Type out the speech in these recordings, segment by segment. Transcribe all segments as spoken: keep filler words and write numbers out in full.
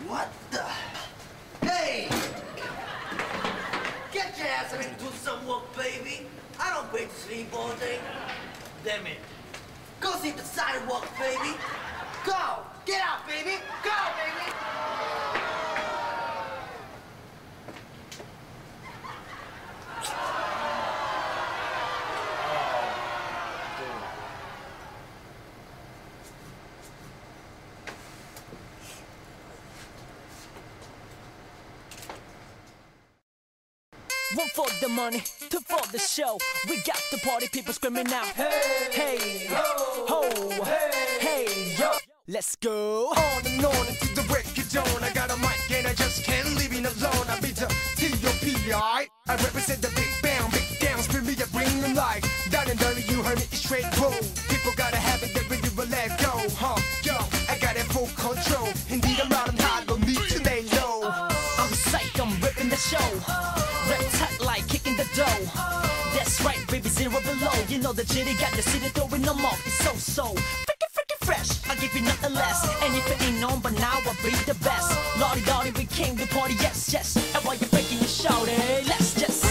What the? Hey! Get your ass up and do some work, baby. I don't wait to sleep all day. Damn it. Go see the sidewalk, baby. Go! Get out, baby! Go, baby! One for the money, two for the show. We got the party people screaming out. Hey, hey, ho, ho, hey, hey, yo. Let's go. On and on until the break of dawn. I got a mic and I just can't leave it alone. I be the T O P, alright? I represent the big bang, big down, spin me a bring them life. Down and dirty, you heard me, it's straight roll. People gotta have it, they really will let go, huh? Yo, I got it full control. Indeed, I'm out, I'm hot, don't need to lay low. I'm psyched, I'm ripping the show. Rep tight like kicking the dough. That's right, baby, zero below. You know the jitty got the city throwing them off. It's so, so freaking, freaking fresh. I'll give you nothing less. And if it ain't known, but now I'll be the best. Lordy, lordy, we came to party, yes, yes. And while you're breaking your shout, hey, let's just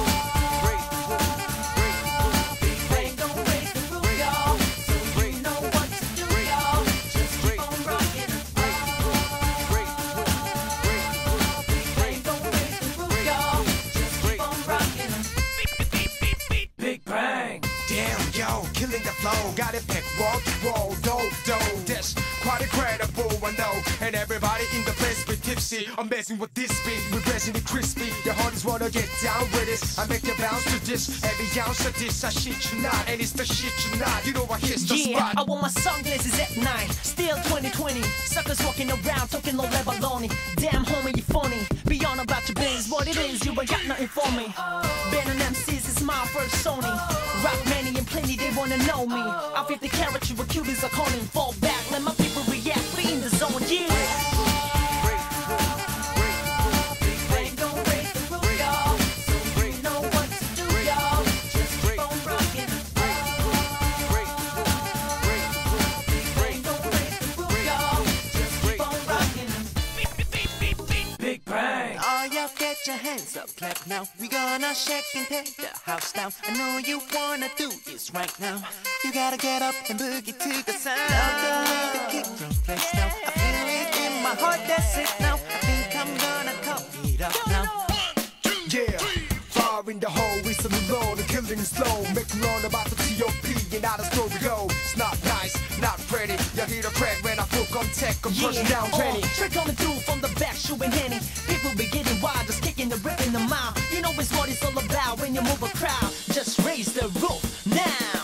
killing the flow, got it pick, wall to wall, do, do. This quite incredible, I know. And everybody in the place be tipsy. I'm messing with this beat, we're blessing it crispy. Your heart is wanna get down with it. I make you bounce to this, every ounce of this. I shit you not, and it's the shit you not. You know I hit the yeah, spot. I want my sunglasses at night. Still twenty twenty. Suckers walking around talking low level baloney. Damn homie, you funny. Be on about your biz, what it is, you ain't got nothing for me. Ben and M Cs is my first Sony. Rock many and plenty, they wanna know me. I'm fifty carat, you were cute as a cone and fall back. Let my people react, be in the zone, yeah. Get your hands up, clap now. We gonna shake and take the house down. I know you wanna do this right now. You gotta get up and boogie to the sound. Love the way the kick drum plays now. I feel it in my heart, that's it now. I think I'm gonna call it up now. Yeah, fire in the hole, we some alone, the killing is slow. Make me learn about the T O P and how the story go. It's not nice, not pretty. You hear the crack when I feel contact, I'm pushing down Penny. Uh, trick coming through from the back, shooting Henny. People be getting wild, just kicking the rip in the mouth. You know it's what it's all about when you move a crowd. Just raise the roof now.